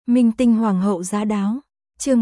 Minh tinh hoàng hậu giá đáo. Chương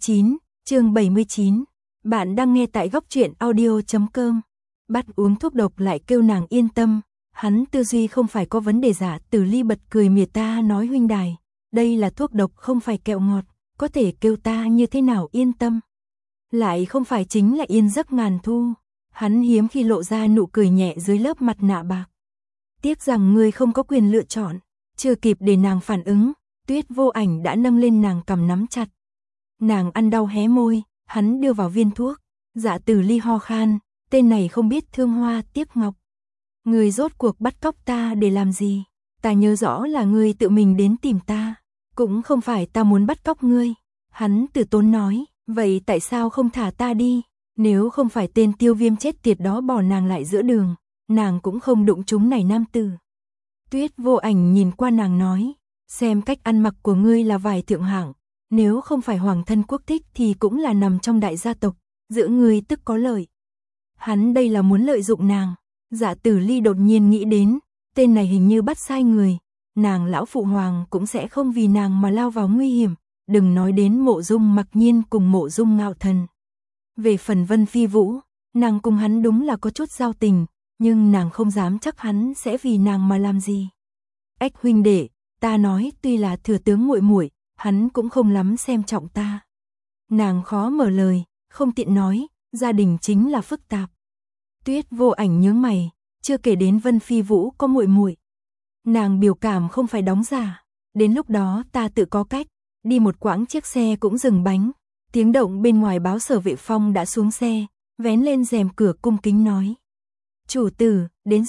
79. Bạn đang nghe tại góc truyện audio.com. Bắt uống thuốc độc lại kêu nàng yên tâm, hắn tư duy không phải có vấn đề. Dạ Tử Ly bật cười mỉa ta nói huynh đài, đây là thuốc độc không phải kẹo ngọt, có thể kêu ta như thế nào yên tâm. Lại không phải chính là yên giấc ngàn thu. Hắn hiếm khi lộ ra nụ cười nhẹ dưới lớp mặt nạ bạc. Tiếc rằng ngươi không có quyền lựa chọn. Chưa kịp để nàng phản ứng, Tuyết Vô Ảnh đã nâng lên nàng cầm nắm chặt. Nàng ăn đau hé môi, hắn đưa vào viên thuốc. Dạ Tử Ly ho khan, tên này không biết thương hoa tiếc ngọc. Ngươi rốt cuộc bắt cóc ta để làm gì? Ta nhớ rõ là ngươi tự mình đến tìm ta. Cũng không phải ta muốn bắt cóc ngươi. Hắn từ tốn nói, vậy tại sao không thả ta đi? Nếu không phải tên Tiêu Viêm chết tiệt đó bỏ nàng lại giữa đường, nàng cũng không đụng trúng này nam tử. Tuyết Vô Ảnh nhìn qua nàng nói, xem cách ăn mặc của ngươi là vải thượng hạng, nếu không phải hoàng thân quốc thích thì cũng là nằm trong đại gia tộc, giữa ngươi tức có lợi. Hắn đây là muốn lợi dụng nàng. Dạ Tử Ly đột nhiên nghĩ đến, tên này hình như bắt sai người, nàng lão phụ hoàng cũng sẽ không vì nàng mà lao vào nguy hiểm, đừng nói đến Mộ Dung Mặc Nhiên cùng Mộ Dung Ngạo Thần. Về phần Vân Phi Vũ, nàng cùng hắn đúng là có chút giao tình, nhưng nàng không dám chắc hắn sẽ vì nàng mà làm gì. Ếch huynh đệ, ta nói tuy là thừa tướng muội muội, hắn cũng không lắm xem trọng ta. Nàng khó mở lời, không tiện nói, gia đình chính là phức tạp. Tuyết Vô Ảnh nhướng mày, chưa kể đến Vân Phi Vũ có muội muội. Nàng biểu cảm không phải đóng giả, đến lúc đó ta tự có cách. Đi một quãng chiếc xe cũng dừng bánh, tiếng động bên ngoài báo Sở Vệ Phong đã xuống xe, vén lên rèm cửa cung kính nói. Chủ tử,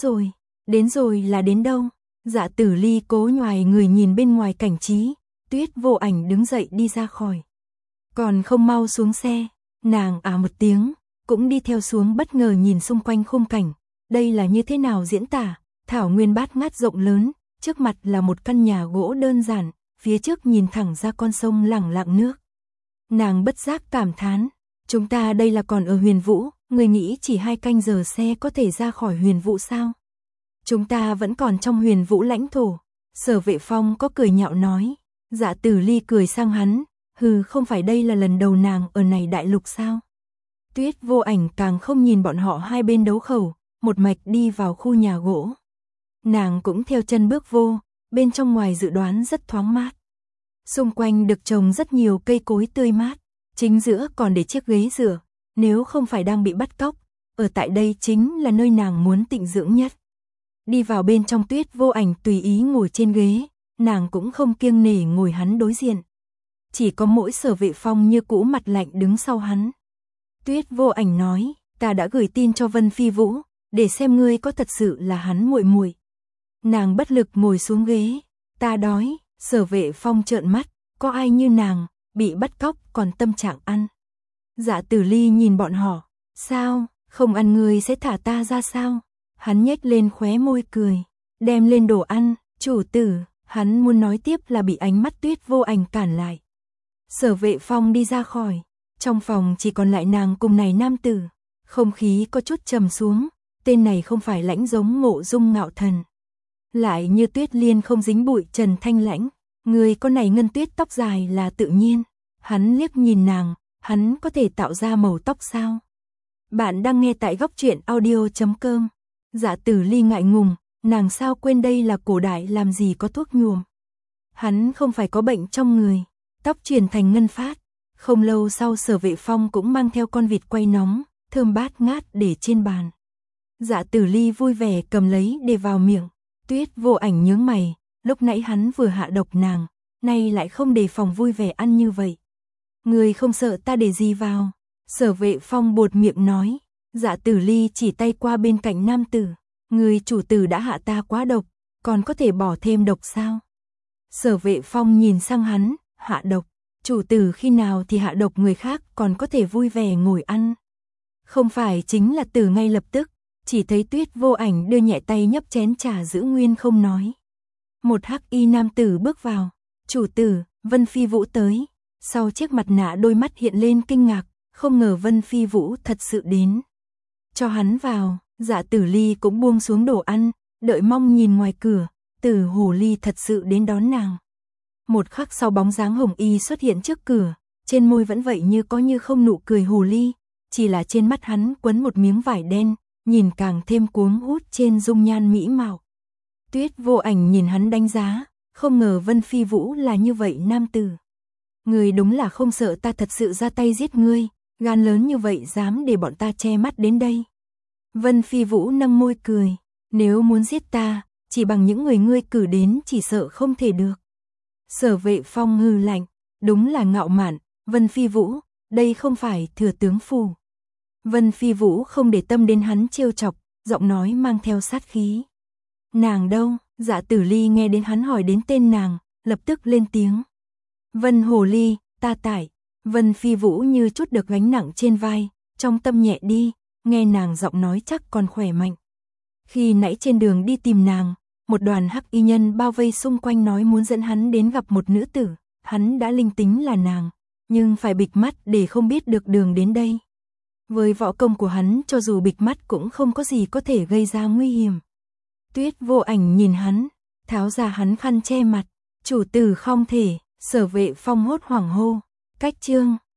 đến rồi là đến đâu? Dạ Tử Ly cố nhoài người nhìn bên ngoài cảnh trí, Tuyết Vô Ảnh đứng dậy đi ra khỏi. Còn không mau xuống xe, nàng một tiếng, cũng đi theo xuống bất ngờ nhìn xung quanh khung cảnh. Đây là như thế nào diễn tả? Thảo nguyên bát ngát rộng lớn, trước mặt là một căn nhà gỗ đơn giản, phía trước nhìn thẳng ra con sông lẳng lặng nước. Nàng bất giác cảm thán, chúng ta đây là còn ở Huyền Vũ, người nghĩ chỉ 2 canh giờ xe có thể ra khỏi Huyền Vũ sao? Chúng ta vẫn còn trong Huyền Vũ lãnh thổ. Sở Vệ Phong có cười nhạo nói. Dạ Tử Ly cười sang hắn, hừ, không phải đây là lần đầu nàng ở này đại lục sao? Tuyết Vô Ảnh càng không nhìn bọn họ hai bên đấu khẩu, một mạch đi vào khu nhà gỗ. Nàng cũng theo chân bước vô, bên trong ngoài dự đoán rất thoáng mát. Xung quanh được trồng rất nhiều cây cối tươi mát, chính giữa còn để chiếc ghế dựa, nếu không phải đang bị bắt cóc, ở tại đây chính là nơi nàng muốn tịnh dưỡng nhất. Đi vào bên trong, Tuyết Vô Ảnh tùy ý ngồi trên ghế, nàng cũng không kiêng nể ngồi hắn đối diện. Chỉ có mỗi Sở Vệ Phong như cũ mặt lạnh đứng sau hắn. Tuyết Vô Ảnh nói, ta đã gửi tin cho Vân Phi Vũ, để xem ngươi có thật sự là hắn muội muội. Nàng bất lực ngồi xuống ghế, ta đói. Sở Vệ Phong trợn mắt, có ai như nàng, bị bắt cóc còn tâm trạng ăn. Dạ Tử Ly nhìn bọn họ, sao, không ăn ngươi sẽ thả ta ra sao? Hắn nhếch lên khóe môi cười, đem lên đồ ăn, chủ tử. Hắn muốn nói tiếp là bị ánh mắt Tuyết Vô Ảnh cản lại. Sở Vệ Phong đi ra khỏi, trong phòng chỉ còn lại nàng cùng này nam tử. Không khí có chút trầm xuống, tên này không phải lãnh giống Mộ Dung Ngạo Thần, lại như Tuyết Liên không dính bụi trần thanh lãnh. Người con này ngân tuyết tóc dài là tự nhiên. Hắn liếc nhìn nàng, hắn có thể tạo ra màu tóc sao? Bạn đang nghe tại góc truyện audio.com. Dạ Tử Ly ngại ngùng, nàng sao quên đây là cổ đại làm gì có thuốc nhuộm. Hắn không phải có bệnh trong người, tóc chuyển thành ngân phát. Không lâu sau Sở Vệ Phong cũng mang theo con vịt quay nóng, thơm bát ngát để trên bàn. Dạ Tử Ly vui vẻ cầm lấy để vào miệng. Tuyết Vô Ảnh nhướng mày, lúc nãy hắn vừa hạ độc nàng, nay lại không đề phòng vui vẻ ăn như vậy. Người không sợ ta để gì vào? Sở Vệ Phong buột miệng nói. Dạ Tử Ly chỉ tay qua bên cạnh nam tử, người chủ tử đã hạ ta quá độc, còn có thể bỏ thêm độc sao? Sở Vệ Phong nhìn sang hắn, hạ độc, chủ tử khi nào thì hạ độc người khác còn có thể vui vẻ ngồi ăn. Không phải chính là tử ngay lập tức. Chỉ thấy Tuyết Vô Ảnh đưa nhẹ tay nhấp chén trà giữ nguyên không nói. Một hắc y nam tử bước vào. Chủ tử, Vân Phi Vũ tới. Sau chiếc mặt nạ đôi mắt hiện lên kinh ngạc, không ngờ Vân Phi Vũ thật sự đến. Cho hắn vào. Dạ Tử Ly cũng buông xuống đồ ăn, đợi mong nhìn ngoài cửa, Tử Hồ Ly thật sự đến đón nàng. Một khắc sau bóng dáng Hồng Y xuất hiện trước cửa, trên môi vẫn vậy như có như không nụ cười hồ ly, chỉ là trên mắt hắn quấn một miếng vải đen, nhìn càng thêm cuống hút trên dung nhan mỹ mạo. Tuyết Vô Ảnh nhìn hắn đánh giá, không ngờ Vân Phi Vũ là như vậy nam tử. Ngươi đúng là không sợ ta thật sự ra tay giết ngươi, gan lớn như vậy dám để bọn ta che mắt đến đây. Vân Phi Vũ nâng môi cười, nếu muốn giết ta, chỉ bằng những người ngươi cử đến chỉ sợ không thể được. Sở Vệ Phong hừ lạnh, đúng là ngạo mạn, Vân Phi Vũ, đây không phải thừa tướng phủ. Vân Phi Vũ không để tâm đến hắn trêu chọc, giọng nói mang theo sát khí. Nàng đâu? Dạ Tử Ly nghe đến hắn hỏi đến tên nàng, lập tức lên tiếng. Vân Hồ Ly, ta tại. Vân Phi Vũ như chút được gánh nặng trên vai, trong tâm nhẹ đi, nghe nàng giọng nói chắc còn khỏe mạnh. Khi nãy trên đường đi tìm nàng, một đoàn hắc y nhân bao vây xung quanh nói muốn dẫn hắn đến gặp một nữ tử, hắn đã linh tính là nàng, nhưng phải bịt mắt để không biết được đường đến đây. Với võ công của hắn cho dù bịt mắt cũng không có gì có thể gây ra nguy hiểm. Tuyết Vô Ảnh nhìn hắn, tháo ra hắn khăn che mặt, chủ tử không thể, Sở Vệ Phong hốt hoảng hô, cách chương.